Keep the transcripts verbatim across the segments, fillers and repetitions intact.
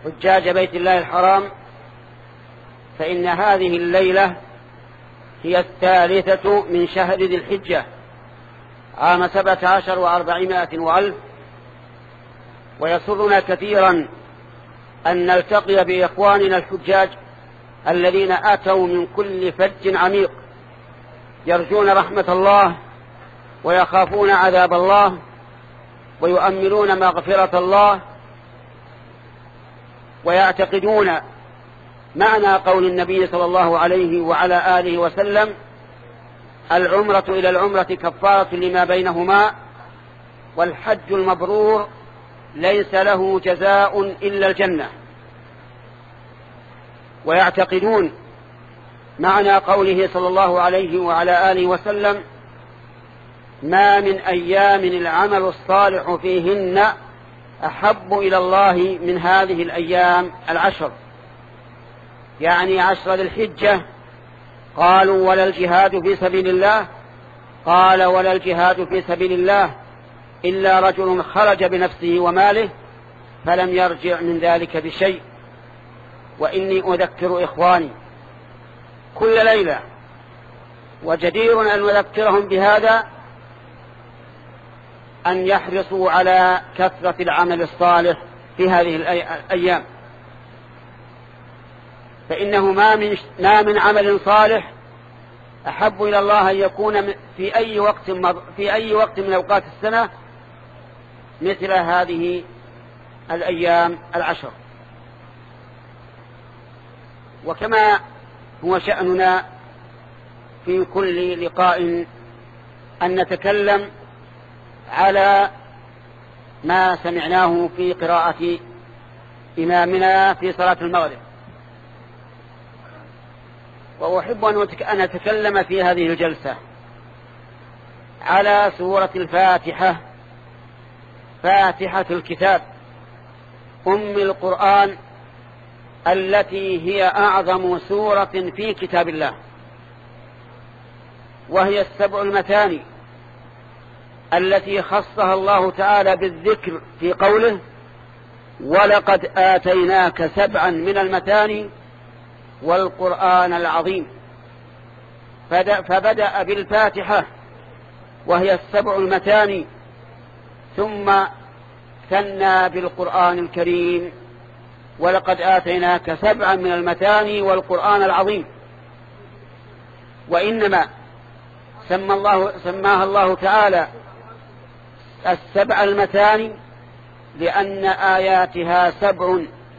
حجاج بيت الله الحرام، فإن هذه الليلة هي الثالثة من شهر ذي الحجة عام سبعة عشر وأربعمائة وألف. ويسرنا كثيرا أن نلتقي بإخواننا الحجاج الذين أتوا من كل فج عميق يرجون رحمة الله ويخافون عذاب الله ويؤملون مغفرة الله، ويعتقدون معنى قول النبي صلى الله عليه وعلى آله وسلم: العمرة إلى العمرة كفارة لما بينهما، والحج المبرور ليس له جزاء إلا الجنة. ويعتقدون معنى قوله صلى الله عليه وعلى آله وسلم: ما من أيام العمل الصالح فيهن أحب إلى الله من هذه الأيام العشر، يعني عشر ذي الحجة. قالوا: ولا الجهاد في سبيل الله؟ قال: ولا الجهاد في سبيل الله إلا رجل خرج بنفسه وماله فلم يرجع من ذلك بشيء. وإني أذكر إخواني كل ليلة، وجدير أن نذكرهم بهذا، أن يحرصوا على كثرة العمل الصالح في هذه الأيام، فإنه ما من, ما من عمل صالح أحب إلى الله أن يكون في أي وقت في أي وقت من أوقات السنة مثل هذه الأيام العشر. وكما هو شأننا في كل لقاء أن نتكلم على ما سمعناه في قراءة إمامنا في صلاة المغرب، وأحب أن أتكلم في هذه الجلسة على سورة الفاتحة، فاتحة الكتاب، أم القرآن، التي هي أعظم سورة في كتاب الله، وهي السبع المثاني التي خصها الله تعالى بالذكر في قوله: ولقد آتيناك سبعا من المثاني والقرآن العظيم. فبدأ بالفاتحة وهي السبع المثاني، ثم ثنى بالقرآن الكريم: ولقد آتيناك سبعا من المثاني والقرآن العظيم. وإنما سمى الله سماها الله تعالى السبع المثاني لأن آياتها سبع.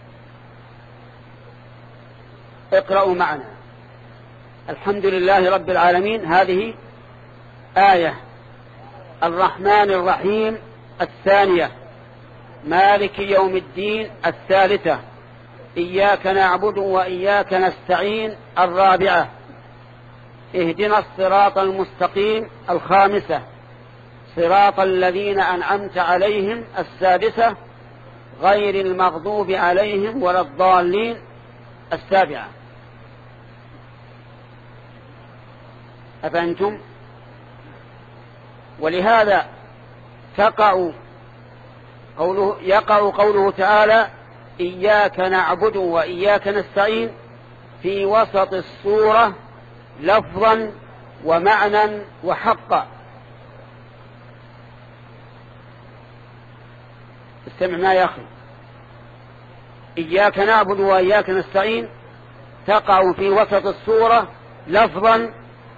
اقرأوا معنا: الحمد لله رب العالمين هذه آية، الرحمن الرحيم الثانية، مالك يوم الدين الثالثة، إياك نعبد وإياك نستعين الرابعة، اهدنا الصراط المستقيم الخامسة، صراط الذين أنعمت عليهم السادسة، غير المغضوب عليهم ولا الضالين السابعة. أفأنتم؟ ولهذا تقع قوله يقع قوله تعالى: إياك نعبد وإياك نستعين في وسط السورة لفظا ومعنى وحقا. استمع ما يا أخي: إياك نعبد وإياك نستعين تقع في وسط السورة لفظا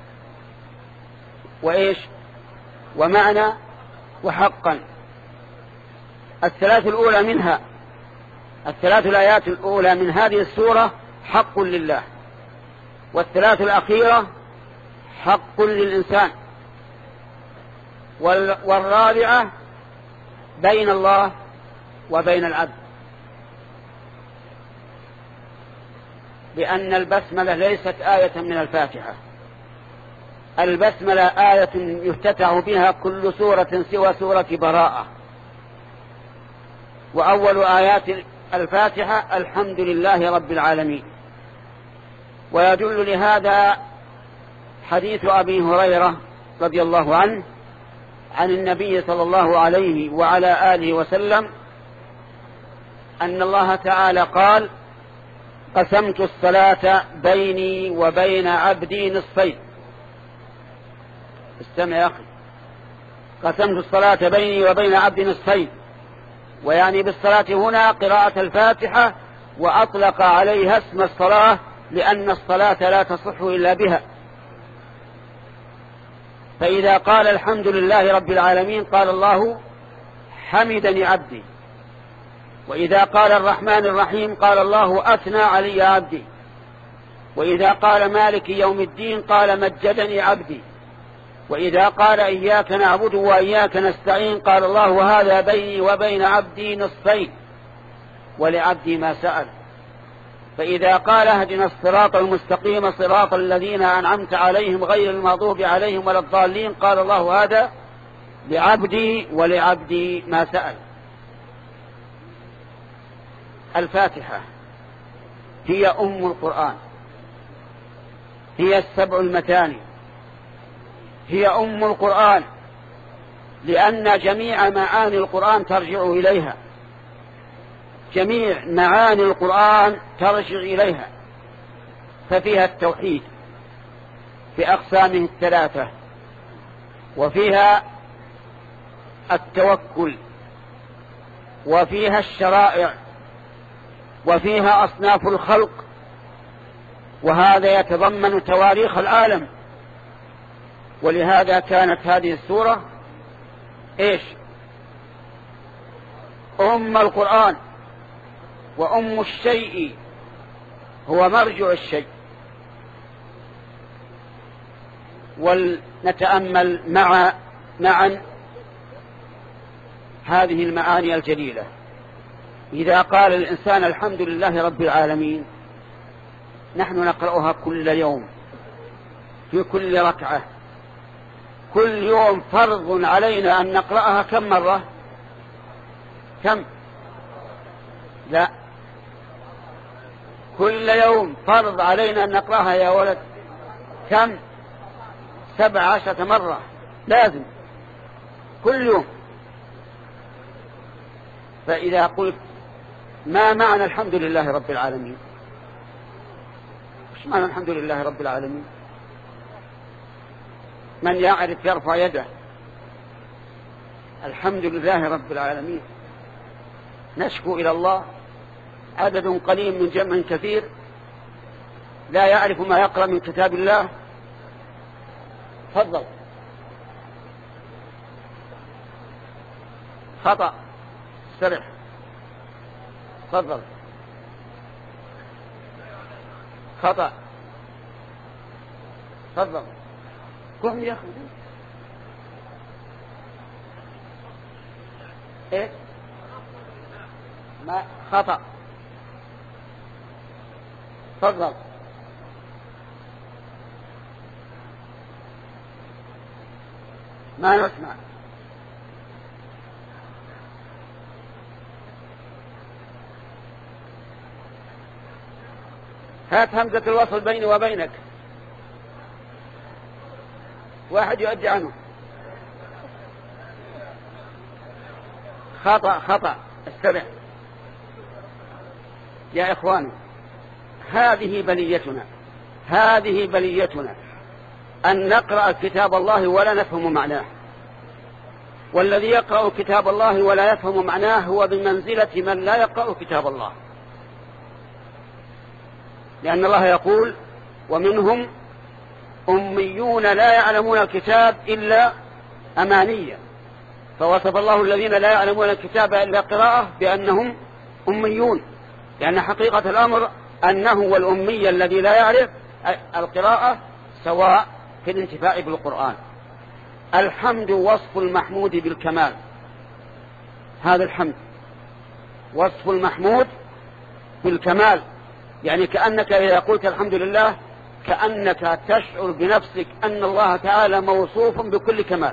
وإيش ومعنى وحقا. الثلاث الأولى منها الثلاث الآيات الأولى من هذه السورة حق لله، والثلاث الأخيرة حق للإنسان، والرابعة بين الله وبين العبد، لأن البسملة ليست آية من الفاتحة. البسملة آية يفتتح بها كل سورة سوى سورة براءة، وأول آيات الفاتحة الحمد لله رب العالمين. ويدل لهذا حديث أبي هريرة رضي الله عنه عن النبي صلى الله عليه وعلى آله وسلم أن الله تعالى قال قسمت الصلاة بيني وبين عبدي نصفين. استمع يا أخي، قسمت الصلاة بيني وبين عبدي نصفين، ويعني بالصلاة هنا قراءة الفاتحة، وأطلق عليها اسم الصلاة لأن الصلاة لا تصح إلا بها. فإذا قال الحمد لله رب العالمين قال الله حمدني عبدي، وإذا قال الرحمن الرحيم قال الله أثنى علي عبدي، وإذا قال مالك يوم الدين قال مجدني عبدي، وإذا قال إياك نعبد وإياك نستعين قال الله هذا بيني وبين عبدي نصفين ولعبدي ما سأل. فإذا قال اهدنا الصراط المستقيم صراط الذين أنعمت عليهم غير المغضوب عليهم ولا الضالين قال الله هذا لعبدي ولعبدي ما سأل. الفاتحة هي أم القرآن، هي السبع المثاني، هي أم القرآن، لأن جميع معاني القرآن ترجع إليها، جميع معاني القرآن ترجع إليها. ففيها التوحيد بأقسامه الثلاثة، وفيها التوكل، وفيها الشرائع، وفيها أصناف الخلق، وهذا يتضمن تواريخ العالم. ولهذا كانت هذه السورة إيش؟ أم القرآن، وأم الشيء هو مرجع الشيء. ولنتأمل مع معا هذه المعاني الجليلة. إذا قال الإنسان الحمد لله رب العالمين، نحن نقرأها كل يوم في كل ركعة، كل يوم فرض علينا أن نقرأها كم مرة؟ كم؟ لا، كل يوم فرض علينا أن نقرأها يا ولد كم؟ سبع عشرة مرة لازم كل يوم. فإذا قلت ما معنى الحمد لله رب العالمين؟ وش معنى الحمد لله رب العالمين؟ من يعرف يرفع يده. الحمد لله رب العالمين، نشكو إلى الله عدد قليل من جمع كثير لا يعرف ما يقرأ من كتاب الله. تفضل. خطأ. استرح. تفضل. خطأ. تفضل. قم يا أخي. إيه؟ ما خطأ. تفضل. ما نسمع. هات همزة الوصل بيني وبينك. واحد يؤدي عنه. خطأ خطأ. استمع يا إخواني، هذه بليتنا، هذه بليتنا أن نقرأ كتاب الله ولا نفهم معناه. والذي يقرأ كتاب الله ولا يفهم معناه هو بمنزلة من لا يقرأ كتاب الله، لأن الله يقول ومنهم أميون لا يعلمون الكتاب إلا أمانيا، فوصف الله الذين لا يعلمون الكتاب إلا قراءة بأنهم أميون، لأن حقيقة الأمر أنه والأمي الذي لا يعرف القراءة سواء في الانتفاع بالقرآن. الحمد وصف المحمود بالكمال، هذا الحمد وصف المحمود بالكمال، يعني كأنك إذا قلت الحمد لله كأنك تشعر بنفسك أن الله تعالى موصوف بكل كمال.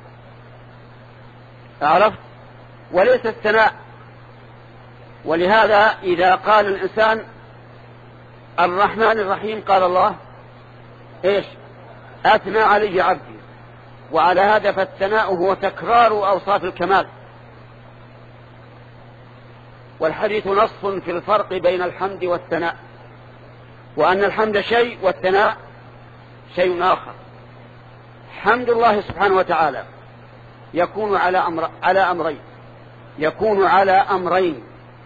عرفت؟ وليس الثناء. ولهذا إذا قال الإنسان الرحمن الرحيم قال الله إيش؟ أثنى علي عبدي. وعلى هذا فالثناء هو تكرار أوصاف الكمال. والحديث نص في الفرق بين الحمد والثناء، وأن الحمد شيء والثناء شيء آخر. حمد الله سبحانه وتعالى يكون على أمر على أمرين يكون على أمرين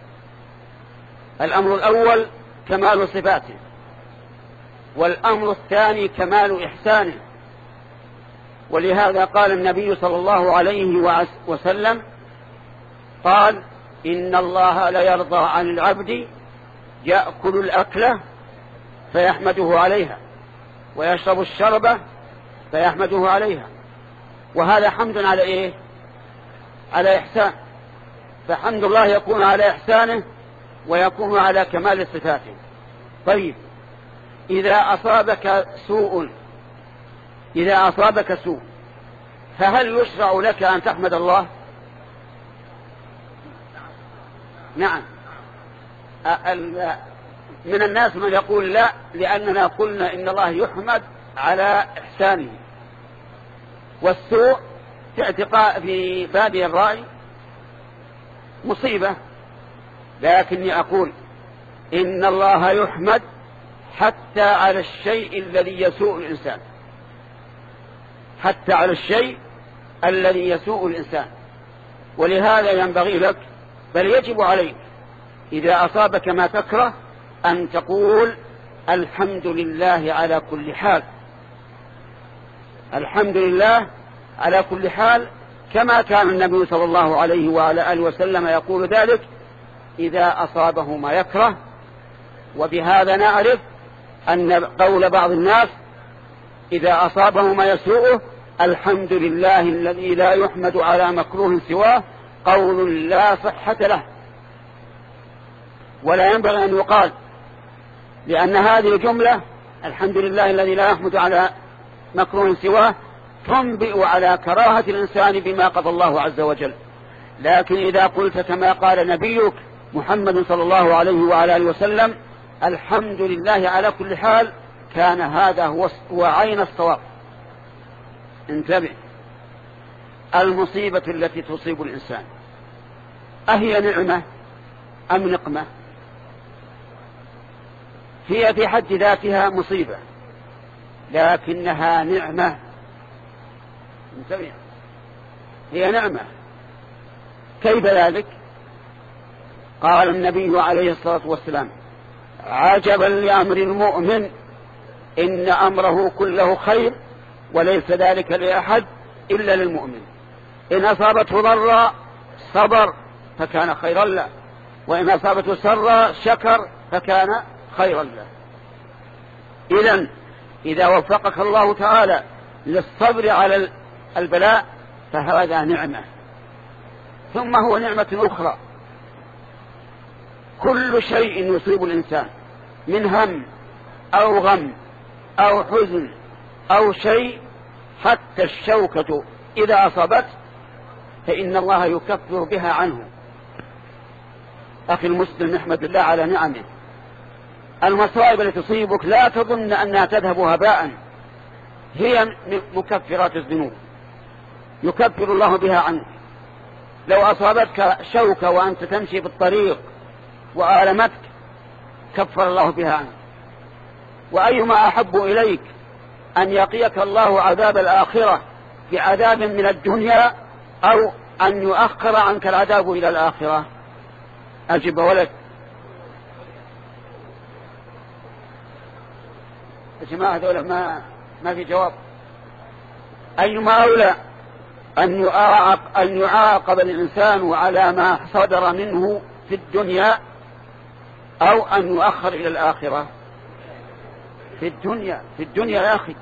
الأمر الأول كمال صفاته، والأمر الثاني كمال إحسانه. ولهذا قال النبي صلى الله عليه وسلم قال: إن الله لا يرضى عن العبد يأكل الأكلة فيحمده عليها ويشرب الشربة فيحمده عليها. وهذا حمد على إيه؟ على إحسان. فحمد الله يكون على إحسانه ويكون على كمال صفاته. طيب، إذا أصابك سوء إذا أصابك سوء فهل يشرع لك أن تحمد الله؟ نعم. من الناس من يقول لا، لأننا قلنا إن الله يحمد على إحسانه، والسوء في اعتقاء في باب الرأي مصيبة. لكني أقول إن الله يحمد حتى على الشيء الذي يسوء الإنسان حتى على الشيء الذي يسوء الإنسان. ولهذا ينبغي لك، بل يجب عليك، إذا أصابك ما تكره أن تقول الحمد لله على كل حال، الحمد لله على كل حال، كما كان النبي صلى الله عليه وعلى آله وسلم يقول ذلك إذا أصابه ما يكره. وبهذا نعرف أن قول بعض الناس إذا أصابه ما يسوءه الحمد لله الذي لا يحمد على مكروه سواه قول لا صحة له، ولا ينبغي أن يقال، لأن هذه الجملة الحمد لله الذي لا يحمد على مكروه سواه تنبئ على كراهة الإنسان بما قضى الله عز وجل. لكن إذا قلت كما قال نبيك محمد صلى الله عليه وعلى آله وسلم الحمد لله على كل حال، كان هذا هو عين الصواب. انتبه، المصيبة التي تصيب الإنسان أهي نعمة أم نقمة؟ هي في حد ذاتها مصيبة لكنها نعمة. انتبه، هي نعمة. كيف ذلك؟ قال النبي عليه الصلاة والسلام: عجبا لأمر المؤمن إن أمره كله خير وليس ذلك لأحد إلا للمؤمن. إن أصابته ضرا صبر فكان خيرا له، وإن أصابته سرا شكر فكان خيرا له. إذن إذا وفقك الله تعالى للصبر على البلاء فهذا نعمة. ثم هو نعمة أخرى، كل شيء يصيب الإنسان من هم أو غم أو حزن أو شيء، حتى الشوكة إذا أصابت فإن الله يكفر بها عنه. أخي المسلم، احمد الله على نعمه. المصائب التي تصيبك لا تظن أنها تذهب هباء، هي مكفرات الذنوب يكفر الله بها عنك. لو أصابتك شوكة وأنت تمشي بالطريق وآلمتك كفر الله بها عنك. وأيما أحب إليك أن يقيك الله عذاب الآخرة بعذاب من الدنيا أو أن يؤخر عنك العذاب إلى الآخرة؟ أجب ولد. يا جماعة هذول ما ما في جواب. أيما أولى أن يعاقب, أن يعاقب الإنسان على ما صدر منه في الدنيا أو أن يؤخر إلى الآخرة؟ في الدنيا في الدنيا يا أخي،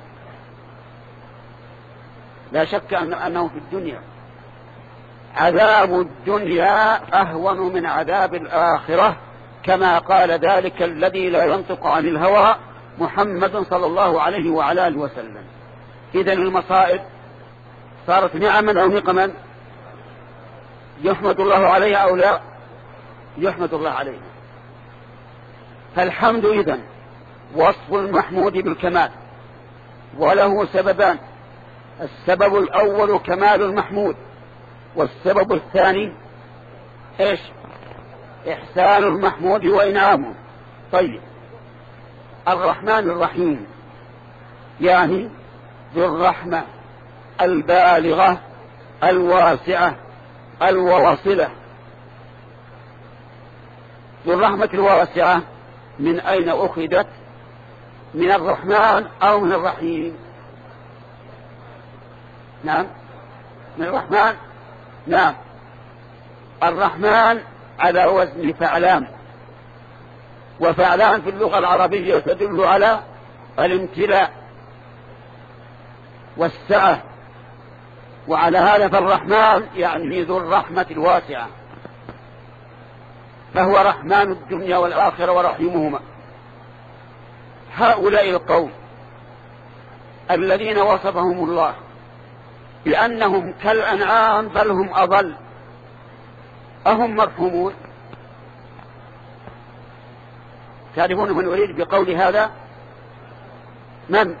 لا شك أنه في الدنيا. عذاب الدنيا أهون من عذاب الآخرة، كما قال ذلك الذي لا ينطق عن الهوى محمد صلى الله عليه وعلى آله وسلم. إذن المصائب صارت نعما أو نقما؟ يحمد الله عليها أو لا؟ يحمد الله عليها. فالحمد إذن وصف المحمود بالكمال، وله سببان: السبب الأول كمال المحمود، والسبب الثاني إيش؟ إحسان المحمود وإنعامه. طيب، الرحمن الرحيم يعني ذو الرحمة البالغة الواسعة الواصلة. ذو الرحمة الواسعة من أين أخذت؟ من الرحمن أو من الرحيم؟ نعم، من الرحمن. نعم، الرحمن على وزن فعلان، وفعلان في اللغة العربية تدل على الامتلاء والسعة، وعلى هذا فالرحمن يعني ذو الرحمة الواسعة، فهو رحمن الدنيا والآخرة ورحيمهما. هؤلاء القوم الذين وصفهم الله بأنهم كالأنعام بل هم أضل، أهم مرحومون؟ تعرفون من أريد بقول هذا؟ من؟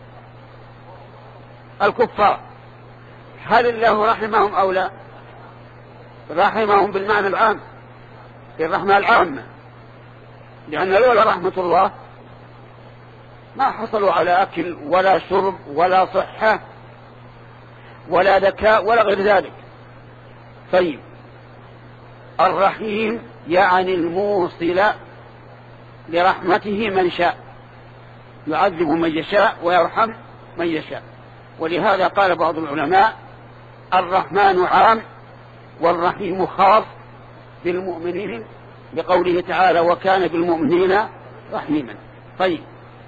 الكفار. هل الله رحمهم أو لا؟ رحمهم بالمعنى العام، بالرحمة العامة، لأن لولا رحمة الله ما حصلوا على أكل ولا شرب ولا صحة ولا ذكاء ولا غير ذلك. طيب، الرحيم يعني الموصل لرحمته من شاء، يعذب من يشاء ويرحم من يشاء. ولهذا قال بعض العلماء الرحمن عام والرحيم خاص بالمؤمنين، بقوله تعالى وكان بالمؤمنين رحيما. طيب،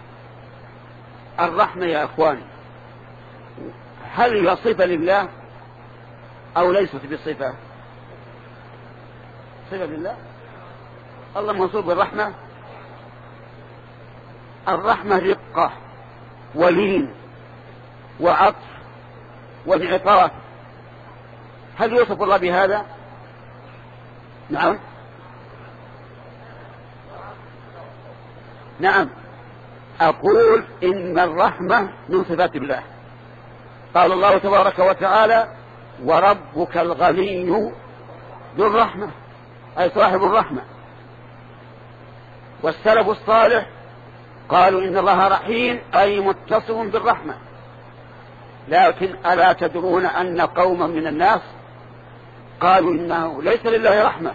الرحمة يا أخواني هل هي صفة لله أو ليست بصفة؟ صفة لله. الله موصوف بالرحمة. الرحمة رقة ولين وعطف وانعطاف. هل يوصف الله بهذا؟ نعم نعم أقول إن الرحمة من صفات الله. قال الله تبارك وتعالى وربك الغني ذو الرحمة، أي صاحب الرحمة. والسلف الصالح قالوا إن الله رحيم أي متصف بالرحمة. لكن ألا تدرون أن قوما من الناس قالوا إنه ليس لله رحمة،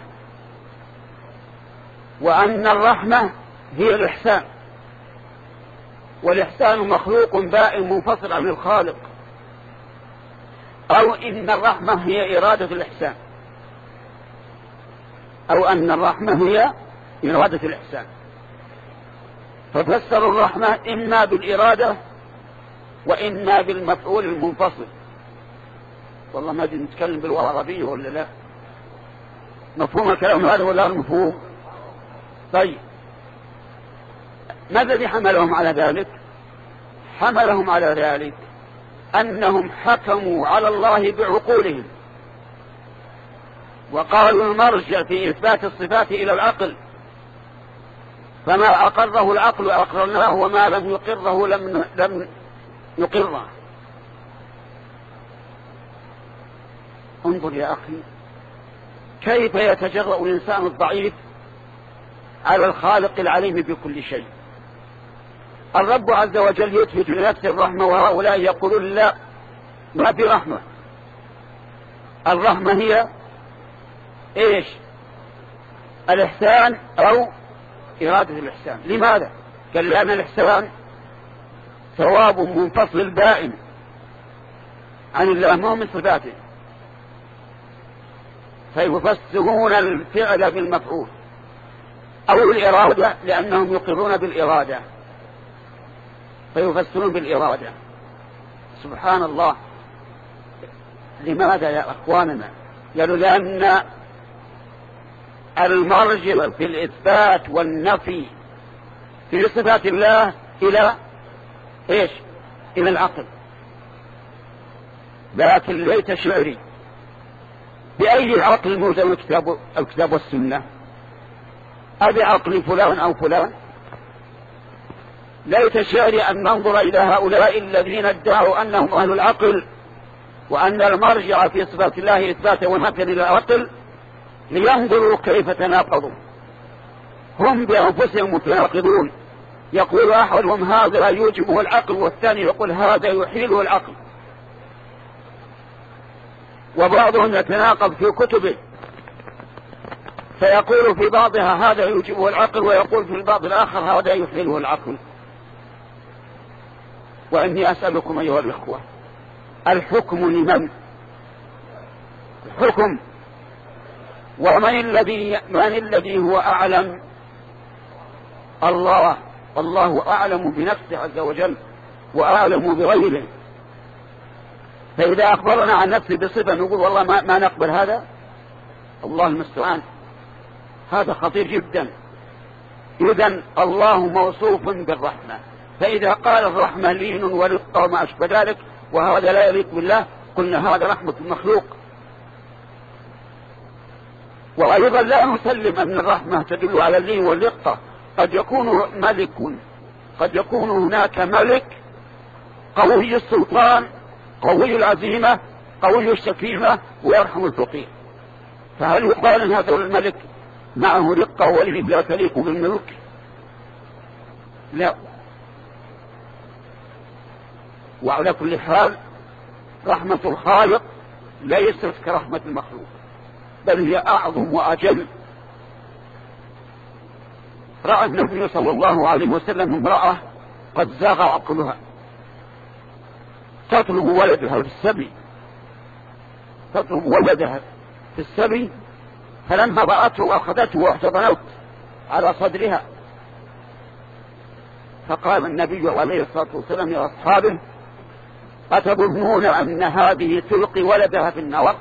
وأن الرحمة هي الإحسان، والإحسان مخلوق بائن منفصل عن الخالق، أو إن الرحمة هي إرادة الإحسان، أو أن الرحمة هي إرادة الإحسان. ففسروا الرحمة إما بالإرادة وإما بالمفعول المنفصل. والله ما أدري نتكلم باللغة العربية ولا لا، مفهوم الكلام هذا ولا المفهوم؟ طيب، ما الذي حملهم على ذلك؟ حملهم على ذلك أنهم حكموا على الله بعقولهم، وقالوا المرجع في إثبات الصفات إلى العقل، فما أقره العقل أقررناه وما لم يقره لم, لم نقره. انظر يا أخي كيف يتجرأ الإنسان الضعيف على الخالق العليم بكل شيء. الرب عز وجل يثبت لنفسه الرحمة، وهؤلاء يقولون لا، ما في رحمة. الرحمة هي إيش؟ الإحسان أو إرادة الإحسان. لماذا؟ قال لأن الإحسان ثواب منفصل بائن عن الله، ما هو من صفاته، فيفسرون الفعل بالمفعول أو الإرادة، لأنهم يقرون بالإرادة فيفسرون بالإرادة. سبحان الله. لماذا يا أخواننا؟ قالوا لأن المرجع في الإثبات والنفي في صفات الله إلى إيش؟ إلى العقل. لكن ليت شعري بأي عقل موزن الكتاب, الكتاب والسنة؟ أبي عقل فلان أو فلان؟ ليت شعري أن ننظر إلى هؤلاء الذين ادعوا أنهم أهل العقل، وأن المرجع في صفات الله إثباتا ونفيا إلى العقل، لينظروا كيف تناقضوا، هم بأنفسهم متناقضون، يقول أحدهم هذا يوجبه العقل، والثاني يقول هذا يحيله العقل، وبعضهم يتناقض في كتبه فيقول في بعضها هذا يوجبه العقل، ويقول في البعض الآخر هذا يحيله العقل. وإني أسألكم أيها الإخوة، الحكم لمن؟ الحكم، ومن الذي من الذي هو أعلم؟ الله، الله أعلم بنفسه عز وجل وأعلم بغيره. فإذا أخبرنا عن نفسه بصفة نقول والله ما, ما نقبل هذا، الله المستعان، هذا خطير جدا. إذن الله موصوف بالرحمة، فإذا قال الرحمة لين ورقة وما أشبه ذلك وهذا لا يليق بالله قلنا هذا رحمة المخلوق. وأيضا لا نسلم أن الرحمة تدل على اللين والرقة، قد يكون ملك، قد يكون هناك ملك قوي السلطان قوي العزيمة قوي الشكيمة ويرحم الفقير، فهل يقال أن هذا الملك معه رقة وليه لا تليق بالملك؟ لا. وعلى كل حال رحمة الخالق ليست كرحمة المخلوق، بل هي أعظم وأجل. رأى النبي صلى الله عليه وسلم امرأة قد زاغ عقلها تطلب ولدها في السبي، تطلب ولدها في السبي، فلما رأته وأخذته واحتضنته على صدرها، فقال النبي عليه الصلاة والسلام يا أصحابه أتظنون أن هذه تلقي ولدها في النار؟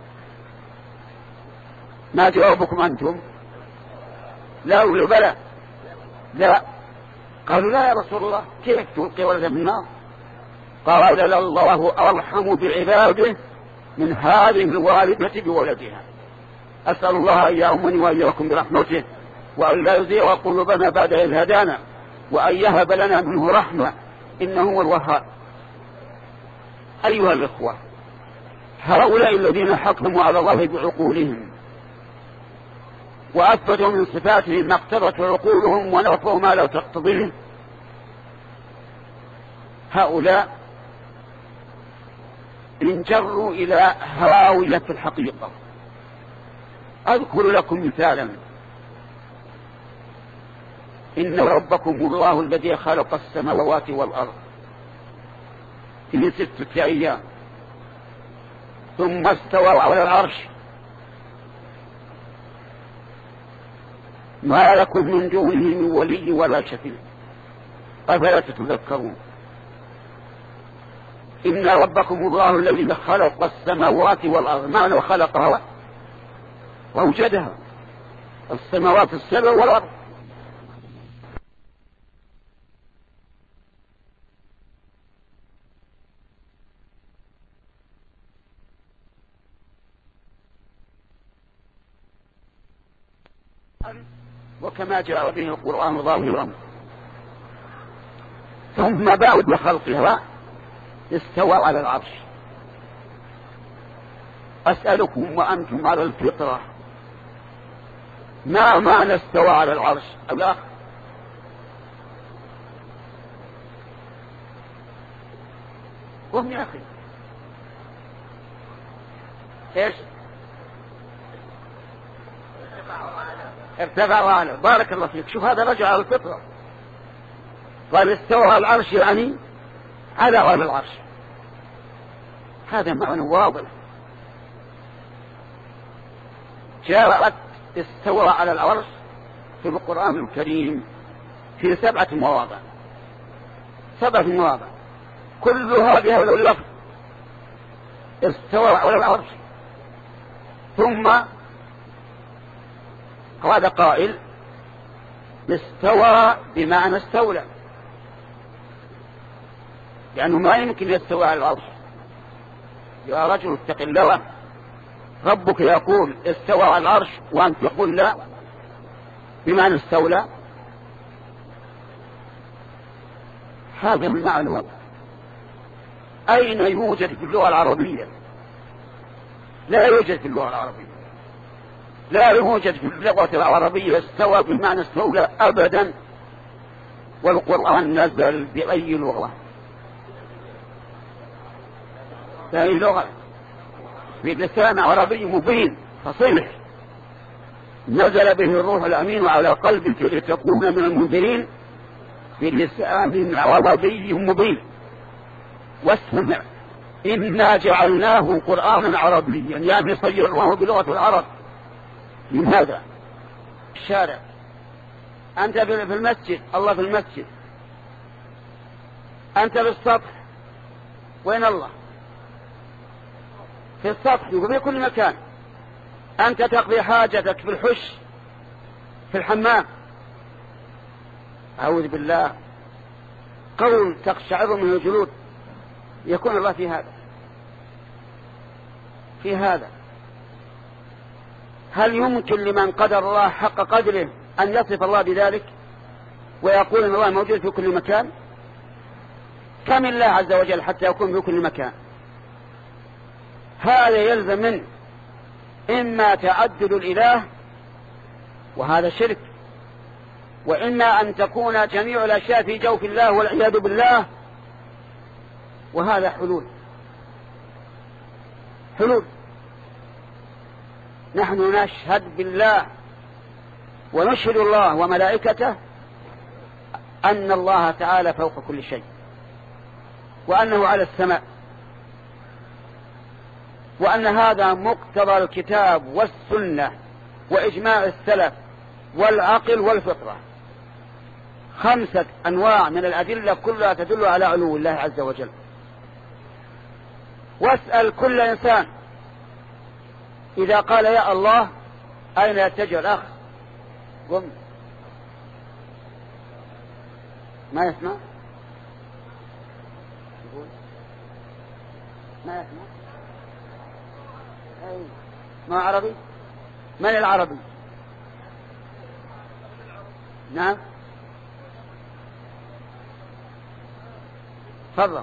ما جوابكم أنتم؟ لا ولا بلى؟ لا. قالوا لا يا رسول الله، كيف تلقي ولدها في النار؟ قال الله أرحم بعباده من هذه الوالدة بولدها. أسأل الله أن يأمني وإياكم برحمته، وأن لا يزيغ قلوبنا بعد إذ هدانا، وأن يهب لنا منه رحمة إنه هو الوهاب. أيها الإخوة، هؤلاء الذين حكموا على الله بعقولهم وأثبتوا من صفاته ما اقتضت عقولهم ونفوا ما لا تقتضيه، هؤلاء انجروا إلى هاوية الحقيقة. أذكر لكم مثالا: إن ربكم الله الذي خلق السماوات والأرض في ستة أيام ثم استوى على العرش ما لكم من دونه من ولي ولا شفيع أفلا تتذكرون. إن ربكم الله الذي خلق السماوات والأرض، معنى خلقها وأوجدها، السماوات السبع والأرض. وكما جاء به القرآن ظاهرا، ثم بعد خلقها استوى على العرش. أسألكم وأنتم على الفطرة، ما معنى استوى على العرش؟ ألا قم يا أخي، إيش؟ ارتفع وعلا. بارك الله فيك. شوف هذا رجع على الفطرة، قال استوى على العرش يعني على على العرش، هذا معنى واضح. جاءت استوى على العرش في القرآن الكريم في سبعة مواضع، سبعة مواضع كلها بهذا اللفظ استوى على العرش. ثم قال قائل استوى بمعنى استولى، لأنه ما يمكن يستوى على العرش. يا رجل اتق الله، ربك يقول استوى على العرش وأنت تقول لا بمعنى استولى، هذا المعنى. أين يوجد في اللغة العربية؟ لا يوجد في اللغة العربية. لا يوجد في اللغة العربية استوى بمعنى استولى أبدا، والقرآن نزل بأي لغة، بأي لغة، في لسان عربي مبين فصيح، نزل به الروح الأمين على قلبك لتكون من المنذرين، في لسان عربي مبين. واستمع إنا جعلناه قرآنا عربيا، يعني صير الله بلغة العرب. لماذا؟ الشارع، أنت في المسجد، الله في المسجد، أنت في السطح، وين الله؟ في السطح وفي كل مكان. أنت تقضي حاجتك في الحش، في الحمام، أعوذ بالله، قول تقشعر منه الجلود، يكون الله في هذا، في هذا. هل يمكن لمن قدر الله حق قدره أن يصف الله بذلك ويقول أن الله موجود في كل مكان؟ كم الله عز وجل حتى يكون في كل مكان؟ هذا يلزم منه إما تعدد الإله وهذا شرك، وإما أن تكون جميع الأشياء في جوف الله والعياذ بالله، وهذا حلول حلول. نحن نشهد بالله ونشهد الله وملائكته أن الله تعالى فوق كل شيء، وأنه على السماء، وأن هذا مقتضى الكتاب والسنة وإجماع السلف والعقل والفطرة. خمسة أنواع من الأدلة كلها تدل على علو الله عز وجل. واسأل كل إنسان إذا قال يا الله أين يتجه الأخ؟ قم، ما يسمع، ما يسمع، أي ما عربي؟ من العربي؟ نعم، تفضل.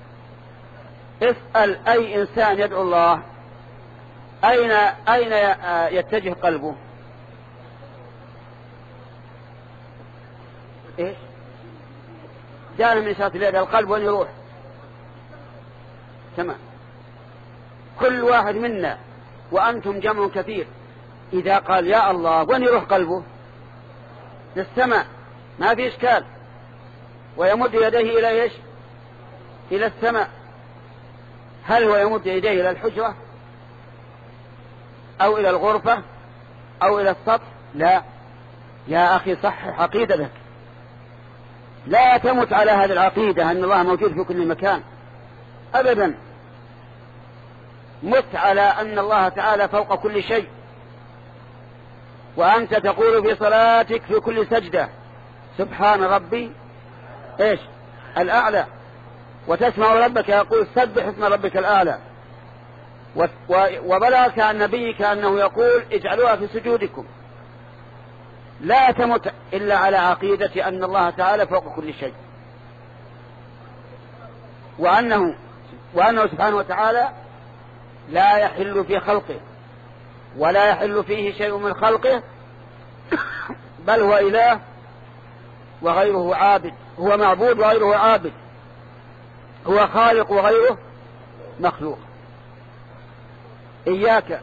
اسأل أي إنسان يدعو الله أين أين يتجه قلبه؟ إيش؟ جاءنا من إشارة اليد، القلب وين يروح؟ تمام. كل واحد منا وأنتم جمع كثير إذا قال يا الله وين يروح قلبه؟ للسماء، ما في إشكال، ويمد يديه إلى إيش؟ إلى السماء. هل هو يمد يديه إلى الحجرة أو إلى الغرفة أو إلى السطح؟ لا يا أخي، صحح عقيدتك، لا تمت على هذه العقيدة أن الله موجود في كل مكان أبدا. مت على أن الله تعالى فوق كل شيء، وأنت تقول في صلاتك في كل سجدة سبحان ربي إيش الأعلى، وتسمع ربك يقول سبح اسم ربك الأعلى، وبلغك عن نبيك أنه يقول اجعلوها في سجودكم. لا تمت إلا على عقيدة أن الله تعالى فوق كل شيء، وأنه, وأنه سبحانه وتعالى لا يحل في خلقه ولا يحل فيه شيء من خلقه، بل هو إله وغيره عابد، هو معبود وغيره عابد، هو خالق وغيره مخلوق. إياك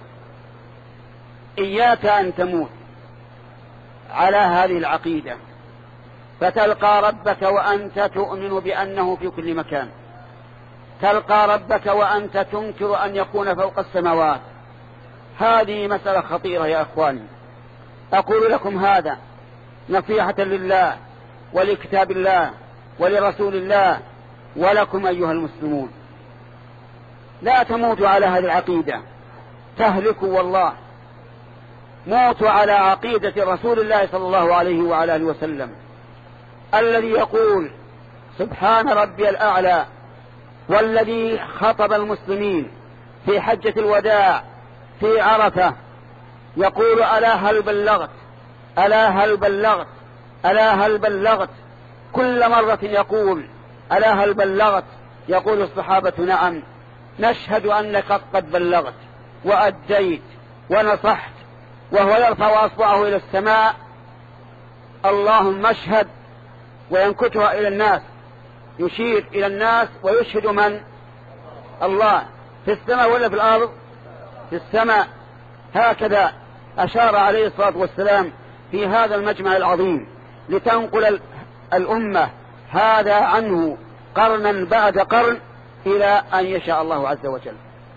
إياك أن تموت على هذه العقيدة فتلقى ربك وأنت تؤمن بأنه في كل مكان، تلقى ربك وأنت تنكر أن يكون فوق السماوات. هذه مسألة خطيرة يا أخواني، أقول لكم هذا نصيحة لله ولكتاب الله ولرسول الله ولكم أيها المسلمون. لا تموتوا على هذه العقيدة تهلكوا والله، موتوا على عقيدة رسول الله صلى الله عليه وعلى آله وسلم الذي يقول سبحان ربي الأعلى، والذي خطب المسلمين في حجة الوداع في عرفة يقول ألا هل بلغت ألا هل بلغت ألا هل بلغت، كل مرة يقول ألا هل بلغت، يقول الصحابة نعم نشهد أنك قد بلغت وأديت ونصحت وهو يرفع أصبعه إلى السماء اللهم اشهد وينكتها إلى الناس، يشير إلى الناس ويشهد من؟ الله. في السماء ولا في الأرض؟ في السماء. هكذا أشار عليه الصلاة والسلام في هذا المجمع العظيم لتنقل الأمة هذا عنه قرنا بعد قرن إلى أن يشاء الله عز وجل.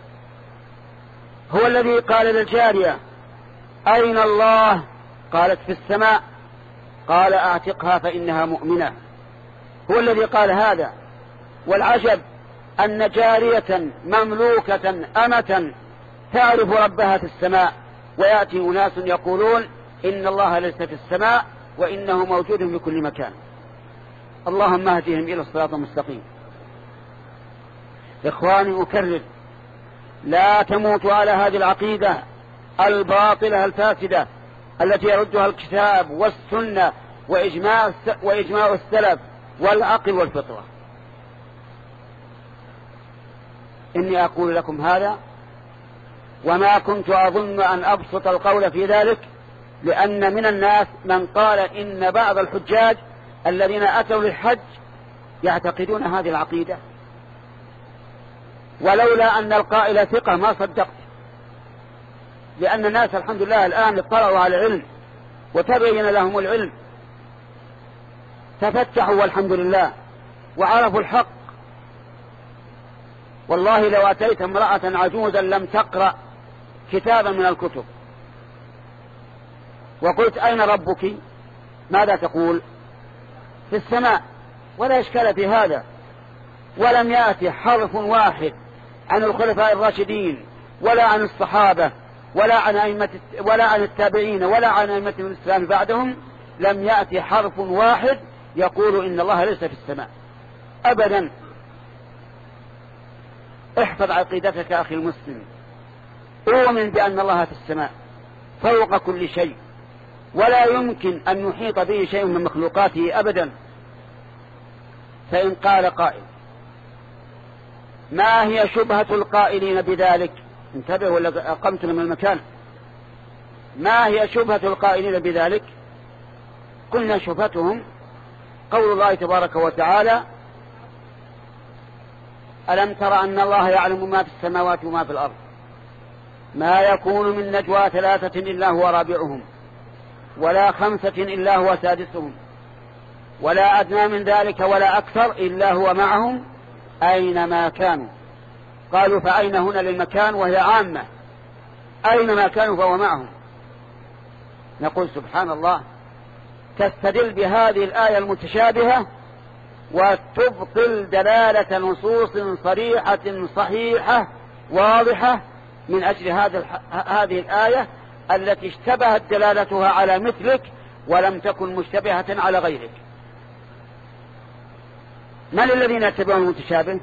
هو الذي قال للجارية أين الله؟ قالت في السماء. قال أعتقها فإنها مؤمنة. هو الذي قال هذا. والعجب أن جارية مملوكة أمة تعرف ربها في السماء، ويأتي أناس يقولون إن الله ليس في السماء وإنه موجود في كل مكان. اللهم اهدهم إلى الصراط المستقيم. إخواني أكرر، لا تموتوا على هذه العقيدة الباطلة الفاسدة التي يردها الكتاب والسنة وإجماع, وإجماع السلف والعقل والفطرة. إني أقول لكم هذا وما كنت أظن أن أبسط القول في ذلك، لأن من الناس من قال إن بعض الحجاج الذين أتوا للحج يعتقدون هذه العقيدة، ولولا أن القائل ثقة ما صدقت، لأن الناس الحمد لله الآن اطلعوا على العلم وتبين لهم العلم، تفتحوا والحمد لله وعرفوا الحق. والله لو أتيت امرأة عجوزا لم تقرأ كتابا من الكتب وقلت أين ربك؟ ماذا تقول؟ في السماء. ولا إشكال في هذا. ولم يأتي حرف واحد عن الخلفاء الراشدين ولا عن الصحابة ولا عن أئمة ولا عن التابعين ولا عن أئمة الإسلام بعدهم، لم يأتي حرف واحد يقول إن الله ليس في السماء أبدا. احفظ عقيدتك أخي المسلم، أؤمن بأن الله في السماء فوق كل شيء، ولا يمكن أن يحيط به شيء من مخلوقاته أبدا. فإن قال قائل ما هي شبهة القائلين بذلك؟ انتبه ولا أقمتنا من المكان. ما هي شبهة القائلين بذلك؟ قلنا شبهتهم قول الله تبارك وتعالى ألم تر أن الله يعلم ما في السماوات وما في الأرض، ما يكون من نجوى ثلاثة إلا هو رابعهم ولا خمسة إلا هو سادسهم ولا أدنى من ذلك ولا أكثر إلا هو معهم أينما كانوا. قالوا فأين هنا للمكان وهي عامة، أينما كانوا فهو معهم. نقول سبحان الله، تستدل بهذه الآية المتشابهة وتبطل دلالة نصوص صريحة صحيحة واضحة من أجل هذه الآية التي اشتبهت دلالتها على مثلك ولم تكن مشتبهة على غيرك. من الذين يتبعون المتشابه؟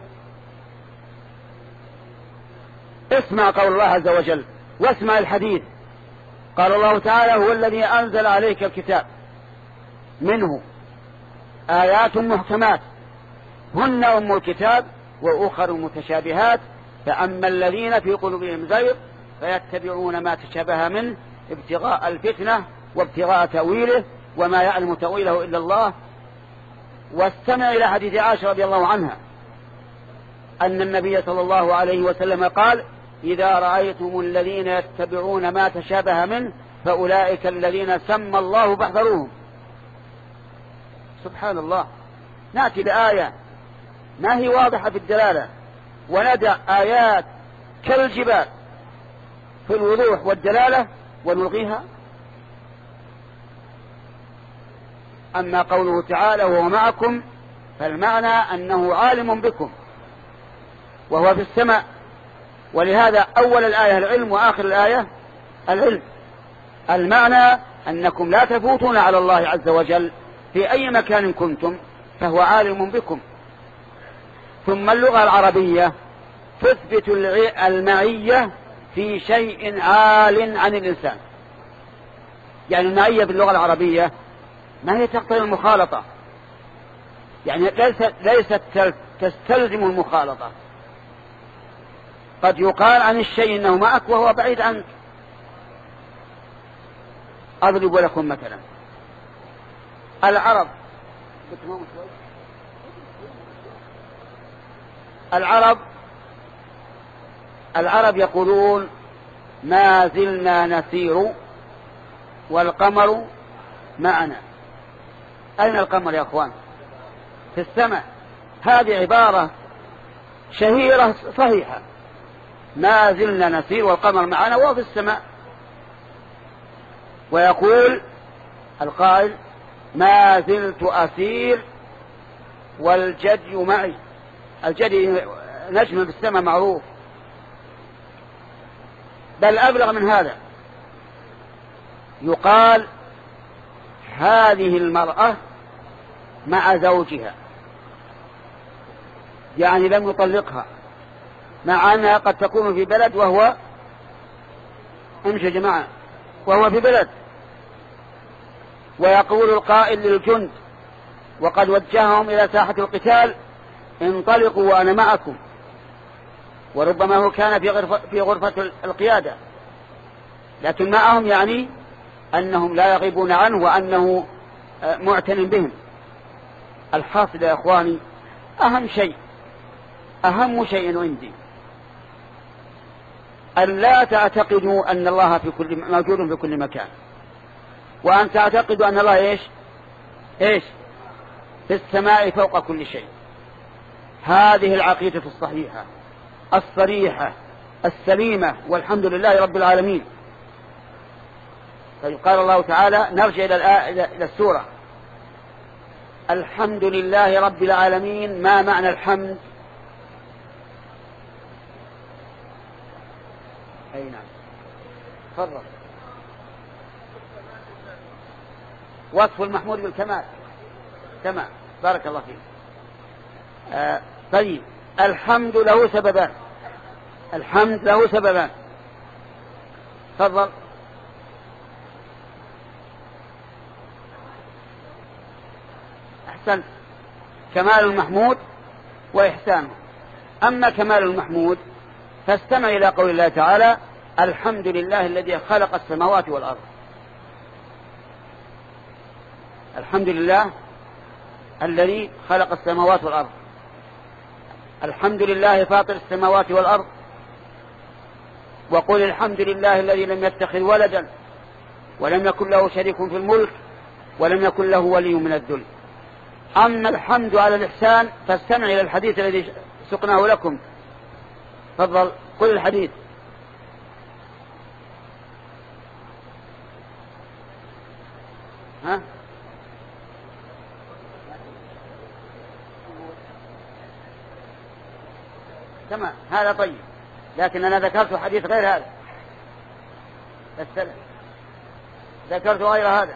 اسمع قول الله عز وجل واسمع الحديث. قال الله تعالى هو الذي أنزل عليك الكتاب منه آيات محكمات هن أم الكتاب وأخر متشابهات فأما الذين في قلوبهم زيغ فيتبعون ما تشابه منه ابتغاء الفتنة وابتغاء تأويله وما يعلم تأويله إلا الله. واستمع إلى حديث عائشة رضي الله عنها أن النبي صلى الله عليه وسلم قال إذا رأيتم الذين يتبعون ما تشابه منه فأولئك الذين سمى الله فاحذروهم. سبحان الله، نأتي بآية ما هي واضحة في الدلالة وندع آيات كالجبال في الوضوح والدلالة ونلغيها. أما قوله تعالى وهو معكم فالمعنى أنه عالم بكم وهو في السماء، ولهذا أول الآية العلم وآخر الآية العلم. المعنى أنكم لا تفوتون على الله عز وجل في أي مكان كنتم فهو عالم بكم. ثم اللغة العربية تثبت المعية في شيء عال عن الإنسان. يعني المعية باللغة العربية ما هي تقتضي المخالطة، يعني ليست, ليست تستلزم المخالطة. قد يقال عن الشيء إنه معك وهو بعيد عنك. أضرب لكم مثلا. العرب العرب العرب يقولون ما زلنا نسير والقمر معنا. أين القمر يا أخوان؟ في السماء. هذه عبارة شهيرة صحيحة، ما زلنا نسير والقمر معنا وهو في السماء. ويقول القائل ما زلت أسير والجدي معي. الجدي نجم في السماء معروف. بل أبلغ من هذا، يقال هذه المرأة مع زوجها، يعني لم يطلقها، مع أنها قد تكون في بلد وهو امشي جماعة وهو في بلد. ويقول القائل للجند وقد وجههم إلى ساحة القتال انطلقوا وأنا معكم، وربما هو كان في غرفة, في غرفة القيادة، لكن معهم يعني أنهم لا يغيبون عنه وأنه معتن بهم. الحاصل يا أخواني، أهم شيء أهم شيء عندي أن لا تعتقدوا أن الله في كل موجود في كل مكان، وأن تعتقدوا أن الله إيش إيش في السماء فوق كل شيء. هذه العقيدة الصحيحة الصريحة السليمة، والحمد لله رب العالمين. طيب قال الله تعالى، نرجع إلى السورة، الحمد لله رب العالمين. ما معنى الحمد؟ أي نعم، تفضل. وصف المحمود بالكمال. تمام، بارك الله فيك. آه طيب، الحمد له سببان. الحمد له سببان، تفضل. أحسنت، كمال المحمود وإحسانه. أما كمال المحمود فاستمع إلى قول الله تعالى الحمد لله الذي خلق السماوات والأرض. الحمد لله الذي خلق السماوات والأرض. الحمد لله فاطر السماوات والأرض. وقل الحمد لله الذي لم يتخذ ولدا ولم يكن له شريك في الملك ولم يكن له ولي من الذل. أما الحمد على الإحسان فاستمع إلى الحديث الذي سقناه لكم. تفضل، قل الحديث. ها؟ تمام، هذا طيب، لكن أنا ذكرت حديث غير هذا. السلام، ذكرت غير هذا.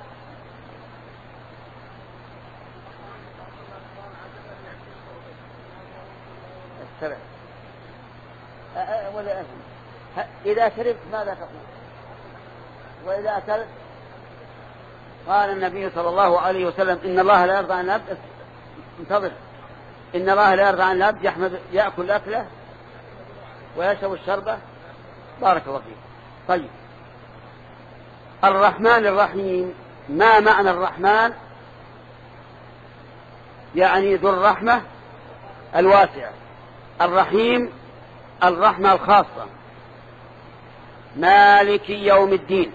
السلام. ولا أفهم. إذا شربت ماذا تقول؟ وإذا أكلت؟ قال النبي صلى الله عليه وسلم إن الله لا يرضى عن العبد، انتظر، إن الله لا يرضى عن العبد يحمد يأكل أكله ويشرب الشربة. بارك الله فيك. طيب، الرحمن الرحيم. ما معنى الرحمن؟ يعني ذو الرحمة الواسعة. الرحيم الرحمة الخاصة. مالك يوم الدين.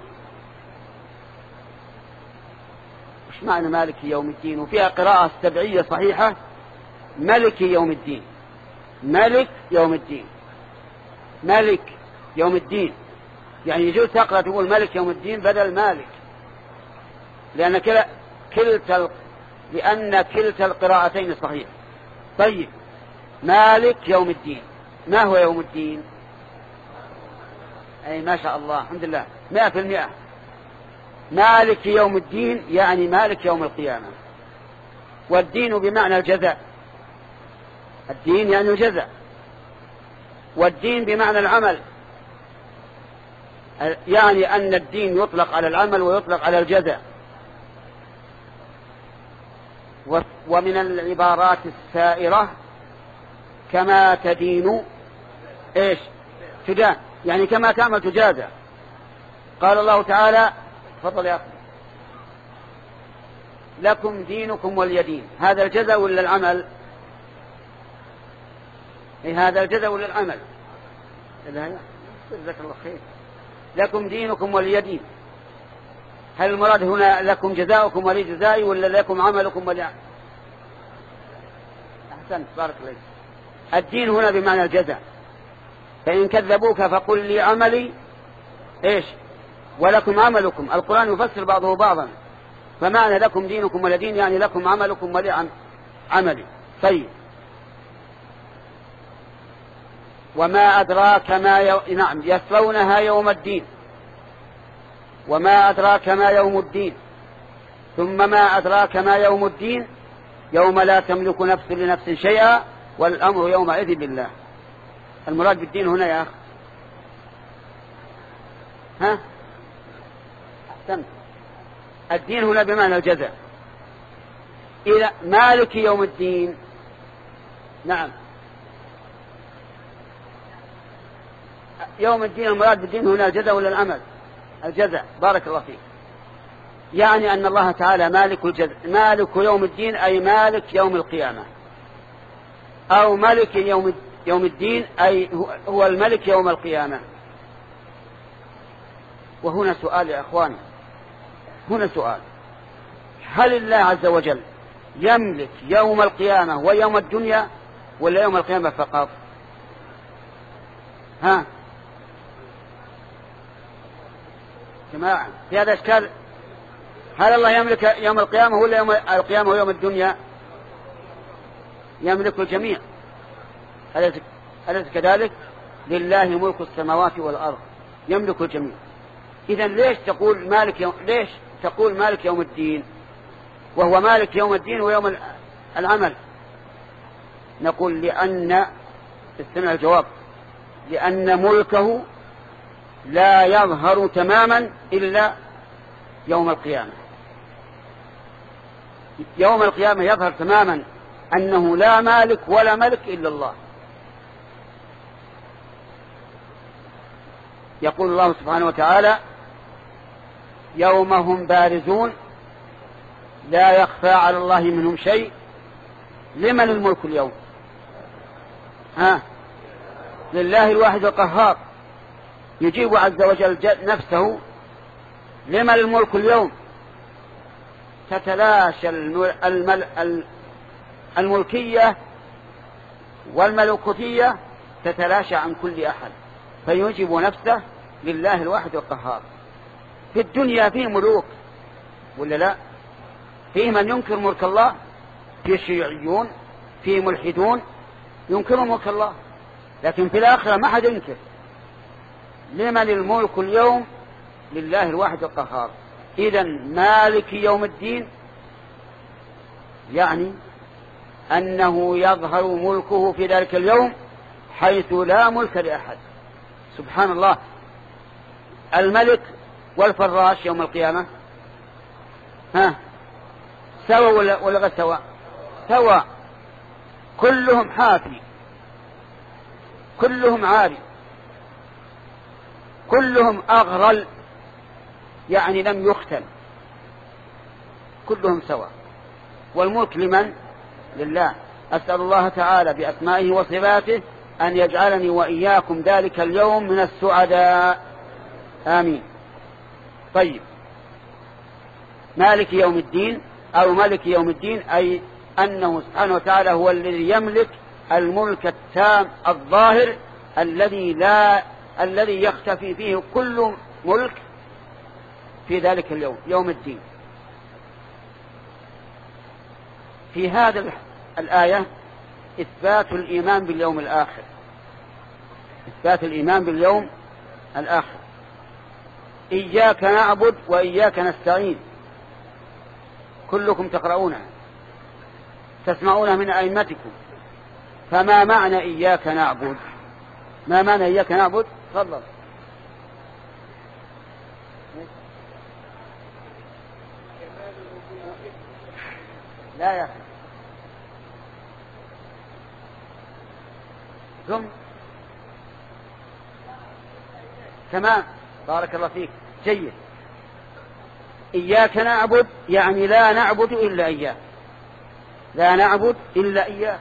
وش معنى مالك يوم الدين؟ وفيها قراءة سبعية صحيحة، ملك يوم الدين. ملك يوم الدين، ملك يوم الدين، يعني يجوز تقرأ تقول ملك يوم الدين بدل مالك، لأن كلا كلتا لأن كلتا القراءتين صحيح. طيب، مالك يوم الدين. ما هو يوم الدين؟ أي ما شاء الله، الحمد لله، مئة في المئة. مالك يوم الدين يعني مالك يوم القيامة. والدين بمعنى الجزاء. الدين يعني الجزاء، والدين بمعنى العمل، يعني أن الدين يطلق على العمل ويطلق على الجزاء. ومن العبارات السائرة كما تدين إيش تدان، يعني كما تعمل تجازى. قال الله تعالى، تفضل يا أخي. لكم دينكم ولي دين. هذا الجزاء ولا العمل؟ إيه هذا الجزاء ولا العمل؟ جزاك الله خير. لكم دينكم ولي دين. هل المراد هنا لكم جزاؤكم ولي جزائي ولا لكم عملكم ولي عمل؟ أحسنت بارك الله. الدين هنا بمعنى الجزاء. فإن كذبوك فقل لي عملي إيش ولكم عملكم. القرآن يفسر بعضه بعضا. فمعنى لكم دينكم ولي دين يعني لكم عملكم ولي عملي. طيب وما أدراك ما يو... نعم يصلونها يوم الدين. وما أدراك ما يوم الدين ثم ما أدراك ما يوم الدين يوم لا تملك نفس لنفس شيئا والأمر يومئذ لله. المراد بالدين هنا يا أخي ها أحسنت. الدين هنا بمعنى الجزاء. إلى مالك يوم الدين. نعم يوم الدين المراد بالدين هنا الجزاء ولا العمل؟ الجزاء بارك الله فيك. يعني أن الله تعالى مالك الجزاء. مالك يوم الدين أي مالك يوم القيامة أو ملك يوم يوم الدين أي هو الملك يوم القيامة. وهنا سؤال يا أخواني هنا سؤال هل الله عز وجل يملك يوم القيامة ويوم الدنيا ولا يوم القيامة فقط؟ ها جماعة في هذا إشكال. هل الله يملك يوم القيامة ولا يوم القيامة ويوم الدنيا؟ يملك الجميع. أليس كذلك؟ لله ملك السماوات والأرض يملك الجميع. إذن ليش تقول مالك يوم ليش تقول مالك يوم الدين وهو مالك يوم الدين ويوم العمل؟ نقول لأن استمع الجواب لأن ملكه لا يظهر تماما إلا يوم القيامة. يوم القيامة يظهر تماما أنه لا مالك ولا ملك إلا الله. يقول الله سبحانه وتعالى يوم هم بارزون لا يخفى على الله منهم شيء. لمن الملك اليوم؟ ها لله الواحد القهار. يجيب عز وجل نفسه لمن الملك اليوم. تتلاشى المل... الملكية والملكوتية تتلاشى عن كل أحد فيجيب نفسه لله الواحد القهار. في الدنيا فيه ملوك ولا لا؟ فيه من ينكر ملك الله. فيه شيوعيون فيه ملحدون ينكرون ملك الله. لكن في الآخرة ما حد ينكر. لمن الملك اليوم؟ لله الواحد القهار. إذن مالك يوم الدين يعني أنه يظهر ملكه في ذلك اليوم حيث لا ملك لأحد. سبحان الله. الملك والفراش يوم القيامة ها سوى ولا ولا غير سوى؟ سوى. كلهم حافي كلهم عاري كلهم أغرل يعني لم يختل كلهم سواء. والملك لمن؟ لله. أسأل الله تعالى بأسمائه وصفاته أن يجعلني وإياكم ذلك اليوم من السعداء آمين. طيب مالك يوم الدين أو ملك يوم الدين أي أنه سبحانه وتعالى هو الذي يملك الملك التام الظاهر الذي لا الذي يختفي فيه كل ملك في ذلك اليوم يوم الدين. في هذا الآية إثبات الإيمان باليوم الآخر. إثبات الإيمان باليوم الآخر. إياك نعبد وإياك نستعين كلكم تقرؤونها تسمعونها من أئمتكم. فما معنى إياك نعبد؟ ما معنى إياك نعبد؟ تفضل. لا يا أخي ثم تمام بارك الله فيك جيد. إياك نعبد يعني لا نعبد إلا إياك، لا نعبد إلا إياك،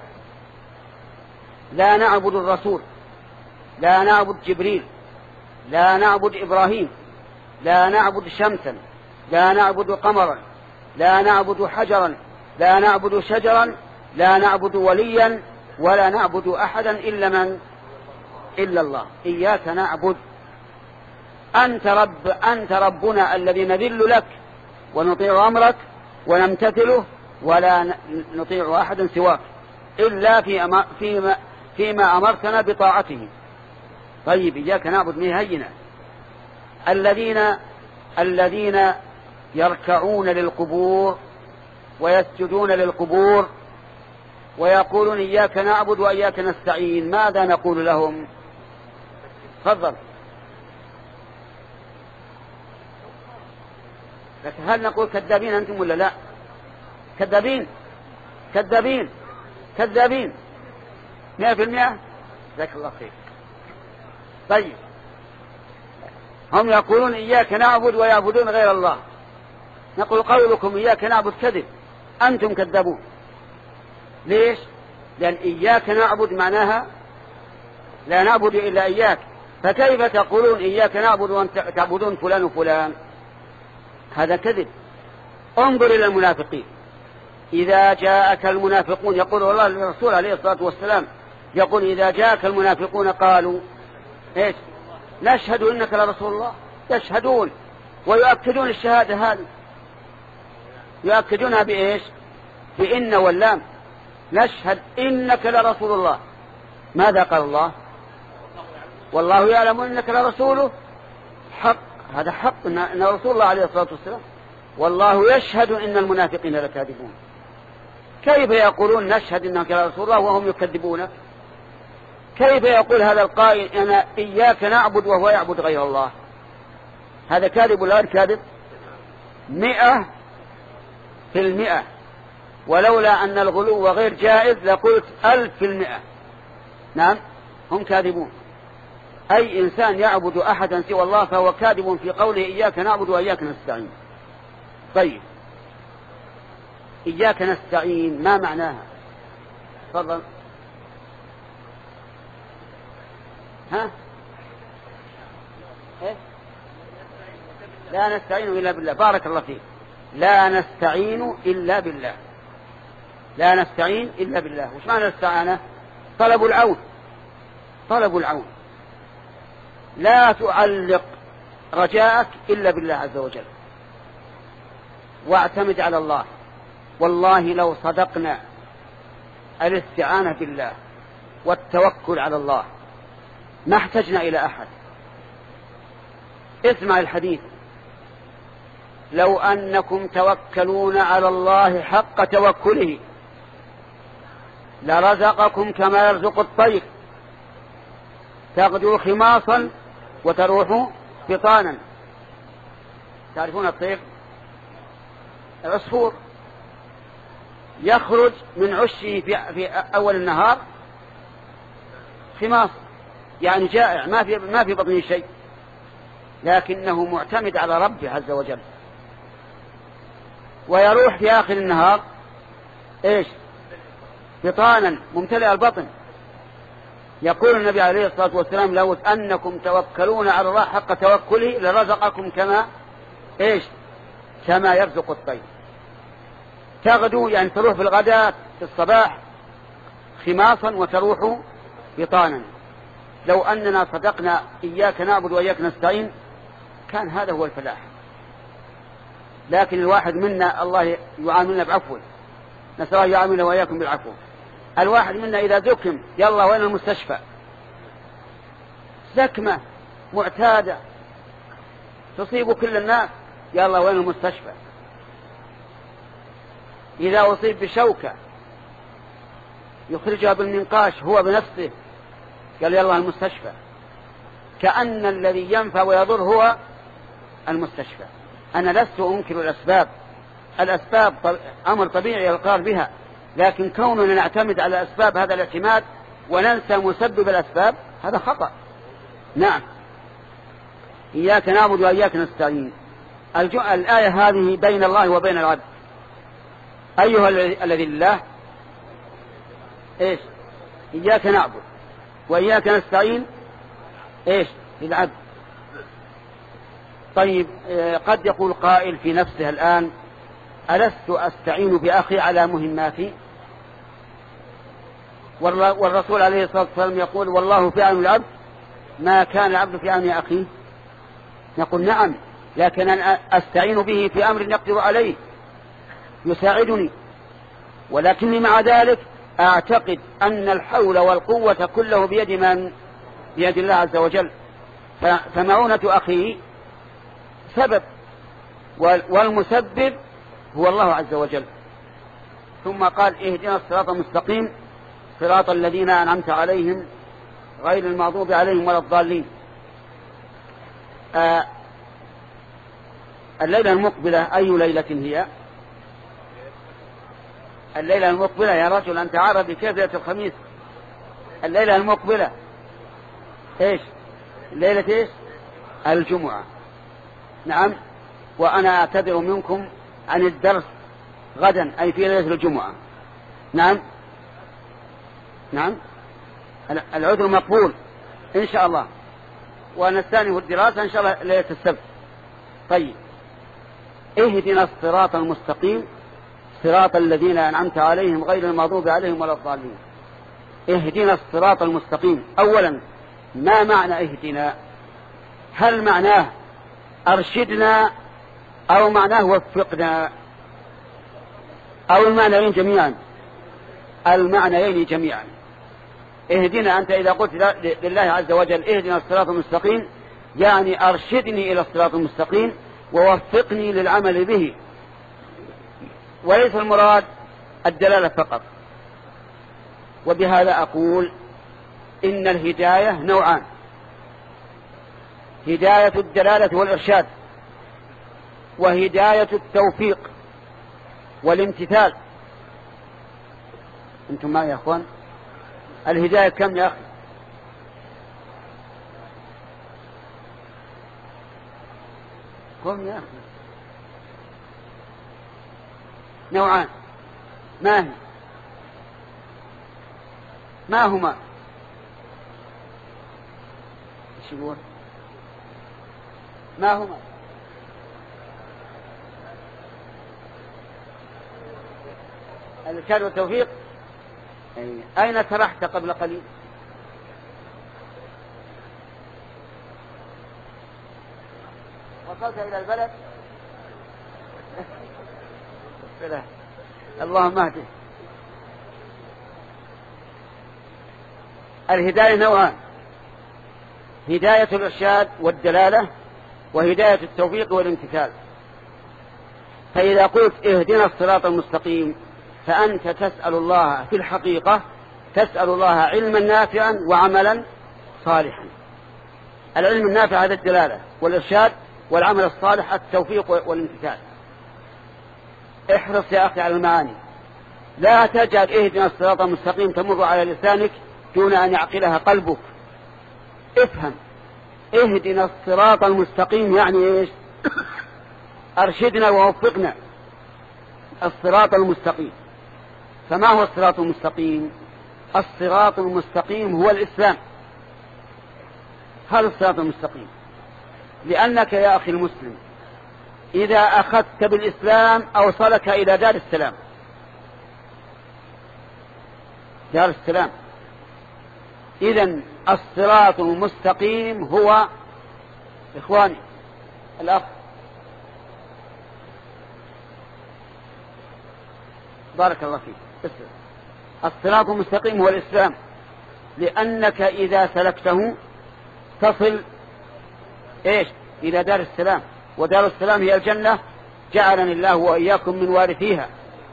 لا نعبد الرسول، لا نعبد جبريل، لا نعبد إبراهيم، لا نعبد شمسا، لا نعبد قمرا، لا نعبد حجرا، لا نعبد شجرا، لا نعبد وليا، ولا نعبد أحدا إلا من إلا الله. إياك نعبد، أنت رب، أنت ربنا الذي نذل لك ونطيع أمرك ونمتثله، ولا نطيع أحدا سواك إلا في فيما, فيما أمرتنا بطاعته. طيب إياك نعبد مهينا. الذين الذين يركعون للقبور ويسجدون للقبور ويقولون إياك نعبد وإياك نستعين، ماذا نقول لهم؟ تفضل. لكن هل نقول كذابين أنتم ولا لا؟ كذابين كذابين كذابين مئة في المئة. جزاك الله خير. طيب هم يقولون إياك نعبد ويعبدون غير الله، نقول قولكم إياك نعبد كذب، أنتم كذبون. ليش؟ لأن إياك نعبد معناها لا نعبد إلا إياك، فكيف تقولون إياك نعبد وتعبدون فلان وفلان؟ هذا كذب. انظر إلى المنافقين، إذا جاءك المنافقون، يقول الله للرسول عليه الصلاة والسلام، يقول إذا جاءك المنافقون قالوا إيش؟ نشهد إنك لرسول الله. يشهدون ويؤكدون الشهادة هذه، يؤكدونها بإيش؟ بإن واللام. نشهد إنك لرسول الله. ماذا قال الله؟ والله يعلم إنك لرسوله. حق، هذا حق إن رسول الله عليه الصلاة والسلام. والله يشهد إن المنافقين لكاذبون. كيف يقولون نشهد إنك لرسول الله وهم يكذبونك؟ كيف يقول هذا القائل أنا إياك نعبد وهو يعبد غير الله؟ هذا كاذب ولا غير كاذب؟ مئة في المئة. ولولا أن الغلو غير جائز لقلت ألف في المئة. نعم، هم كاذبون. أي إنسان يعبد أحدا سوى الله فهو كاذب في قوله إياك نعبد وإياك نستعين. طيب إياك نستعين ما معناها؟ تفضل. ها؟ إيه؟ لا نستعين إلا بالله. بارك الله فيك. لا نستعين إلا بالله. لا نستعين إلا بالله. وش معنى الاستعانة؟ طلب العون، طلب العون. لا تعلق رجاءك إلا بالله عز وجل، واعتمد على الله. والله لو صدقنا الاستعانة بالله والتوكل على الله ما احتجنا إلى أحد. اسمع الحديث: لو أنكم توكلون على الله حق توكله لرزقكم كما يرزق الطير تغدو خماصا وتروح بطانا. تعرفون الطير؟ العصفور يخرج من عشه في, في أول النهار خماص، يعني جائع، ما في ما في بطنه شيء، لكنه معتمد على ربه عز وجل. ويروح في آخر النهار إيش؟ بطانا، ممتلئ البطن. يقول النبي عليه الصلاة والسلام: لو أنكم توكلون على الله حق توكله لرزقكم كما إيش؟ كما يرزق الطير. تغدو يعني تروح في الغداء في الصباح خماصا وتروح بطانا. لو أننا صدقنا إياك نعبد وإياك نستعين كان هذا هو الفلاح. لكن الواحد منا الله يعاملنا بعفو، نسأل الله يعاملنا وإياكم بالعفو. الواحد منا إذا زكم يلا وين المستشفى، زكمة معتادة تصيب كل الناس، يلا وين المستشفى. إذا أصيب بشوكة يخرجها بالمنقاش هو بنفسه، قال يلا المستشفى. كأن الذي ينفع ويضر هو المستشفى. أنا لست أنكر الأسباب، الأسباب أمر طبيعي يقار بها، لكن كوننا نعتمد على الأسباب هذا الاعتماد وننسى مسبب الأسباب هذا خطأ. نعم، إياك نعبد وإياك نستعين. الآية هذه بين الله وبين العبد. أيها الذي لله إيش؟ إياك نعبد وإياك نستعين إيش؟ للعبد. طيب قد يقول قائل في نفسه الآن: ألست أستعين بأخي على مهماتي؟ والرسول عليه الصلاة والسلام يقول: والله في عون العبد ما كان العبد في عون أخيه. نقول: نعم، لكن أنا أستعين به في أمر يقدر عليه يساعدني، ولكني مع ذلك أعتقد أن الحول والقوة كله بيد من؟ بيد الله عز وجل. فمعونة أخيه سبب، والمسبب هو الله عز وجل. ثم قال: اهدنا الصراط المستقيم صراط الذين أنعمت عليهم غير المغضوب عليهم ولا الضالين. آه الليلة المقبلة أي ليلة هي؟ الليلة المقبلة يا رجل أنت عربي، كيف ليلة الخميس؟ الليلة المقبلة إيش؟ ليلة إيش؟ الجمعة. نعم، وأنا أعتذر منكم عن الدرس غدا أي في ليلة الجمعة. نعم نعم العذر مقبول إن شاء الله، ونستأنف الدراسة إن شاء الله ليلة السبت. طيب، اهدنا الصراط المستقيم صراط الذين أنعمت عليهم غير المغضوب عليهم ولا الضالين. اهدنا الصراط المستقيم. أولا، ما معنى اهدنا؟ هل معناه أرشدنا أو معناه وفقنا أو المعنيين جميعا؟ المعنيين جميعا. اهدنا، أنت إذا قلت لله عز وجل اهدنا الصراط المستقيم يعني أرشدني إلى الصراط المستقيم ووفقني للعمل به، وليس المراد الدلالة فقط. وبهذا أقول إن الهداية نوعان: هداية الدلالة والإرشاد، وهداية التوفيق والامتثال. أنتم معي يا أخوان؟ الهداية كم يا أخي؟ قم يا أخي. نوعان. ما هي؟ ما هما؟ ايش يقول؟ ما هما؟ الإرشاد والتوفيق. أين سرحت قبل قليل؟ وصلت إلى البلد؟ اللهم اهده. الهداية نوعان: هداية الإرشاد والدلالة، وهداية التوفيق والامتثال. فإذا قلت اهدنا الصراط المستقيم فأنت تسأل الله في الحقيقة، تسأل الله علما نافعا وعملا صالحا. العلم النافع هذا الدلالة والإرشاد، والعمل الصالح التوفيق والامتثال. احرص يا أخي على المعاني، لا تجعل اهدنا الصراط المستقيم تمر على لسانك دون أن يعقلها قلبك. افهم، اهدنا الصراط المستقيم يعني ايش؟ أرشدنا ووفقنا الصراط المستقيم. فما هو الصراط المستقيم؟ الصراط المستقيم هو الإسلام. هذا الصراط المستقيم، لأنك يا أخي المسلم إذا أخذت بالإسلام أوصلك إلى دار السلام. دار السلام. إذن الصراط المستقيم هو، إخواني الأخ بارك الله فيك، اسلم. الصراط المستقيم هو الإسلام، لأنك إذا سلكته تصل إيش؟ إلى دار السلام، ودار السلام هي الجنة، جعلني الله وإياكم من وارثيها.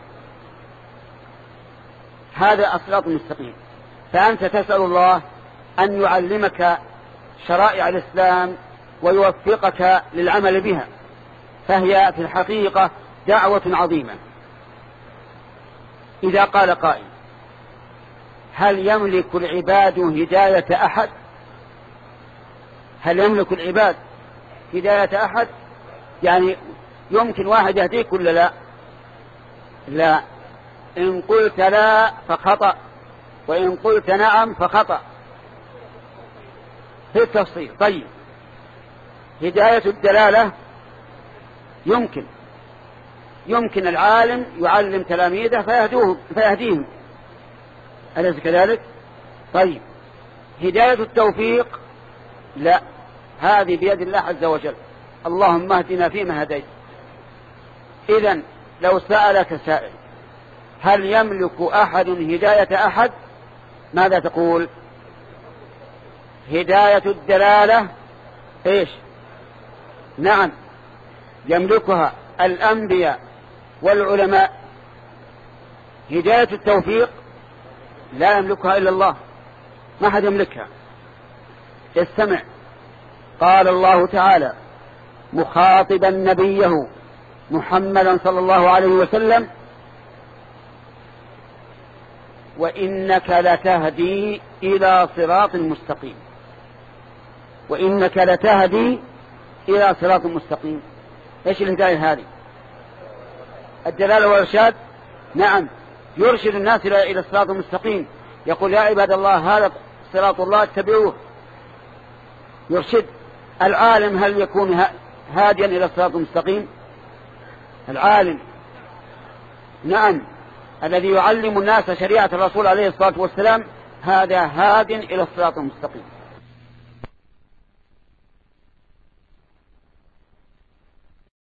هذا الصراط المستقيم. فأنت تسأل الله أن يعلمك شرائع الإسلام ويوفقك للعمل بها، فهي في الحقيقة دعوة عظيمة. إذا قال قائل: هل يملك العباد هداية أحد؟ هل يملك العباد هداية أحد؟ يعني يمكن واحد يهديك ولا لا؟ لا. إن قلت لا فخطأ، وإن قلت نعم فخطأ في التفصيل. طيب، هداية الدلالة يمكن يمكن العالم يعلم تلاميذه فيهدوهم فيهديهم، أليس كذلك؟ طيب، هداية التوفيق لا، هذه بيد الله عز وجل. اللهم اهدنا فيما هديت. إذن لو سألك سائل هل يملك أحد هداية أحد، ماذا تقول؟ هداية الدلالة إيش؟ نعم، يملكها الأنبياء والعلماء. هداية التوفيق لا يملكها إلا الله، ما حد يملكها. استمع، قال الله تعالى مخاطبا نبيه محمدا صلى الله عليه وسلم: وإنك لتهدي إلى صراط مستقيم. وإنك لتهدي إلى صراط مستقيم. إيش الهداية هذه؟ الدلالة والإرشاد. نعم، يرشد الناس إلى الصراط المستقيم، يقول يا عباد الله هذا صراط الله اتبعوه، يرشد. العالم هل يكون هاديا إلى الصراط المستقيم؟ العالم نعم الذي يعلم الناس شريعة الرسول عليه الصلاة والسلام هذا هاد إلى الصراط المستقيم.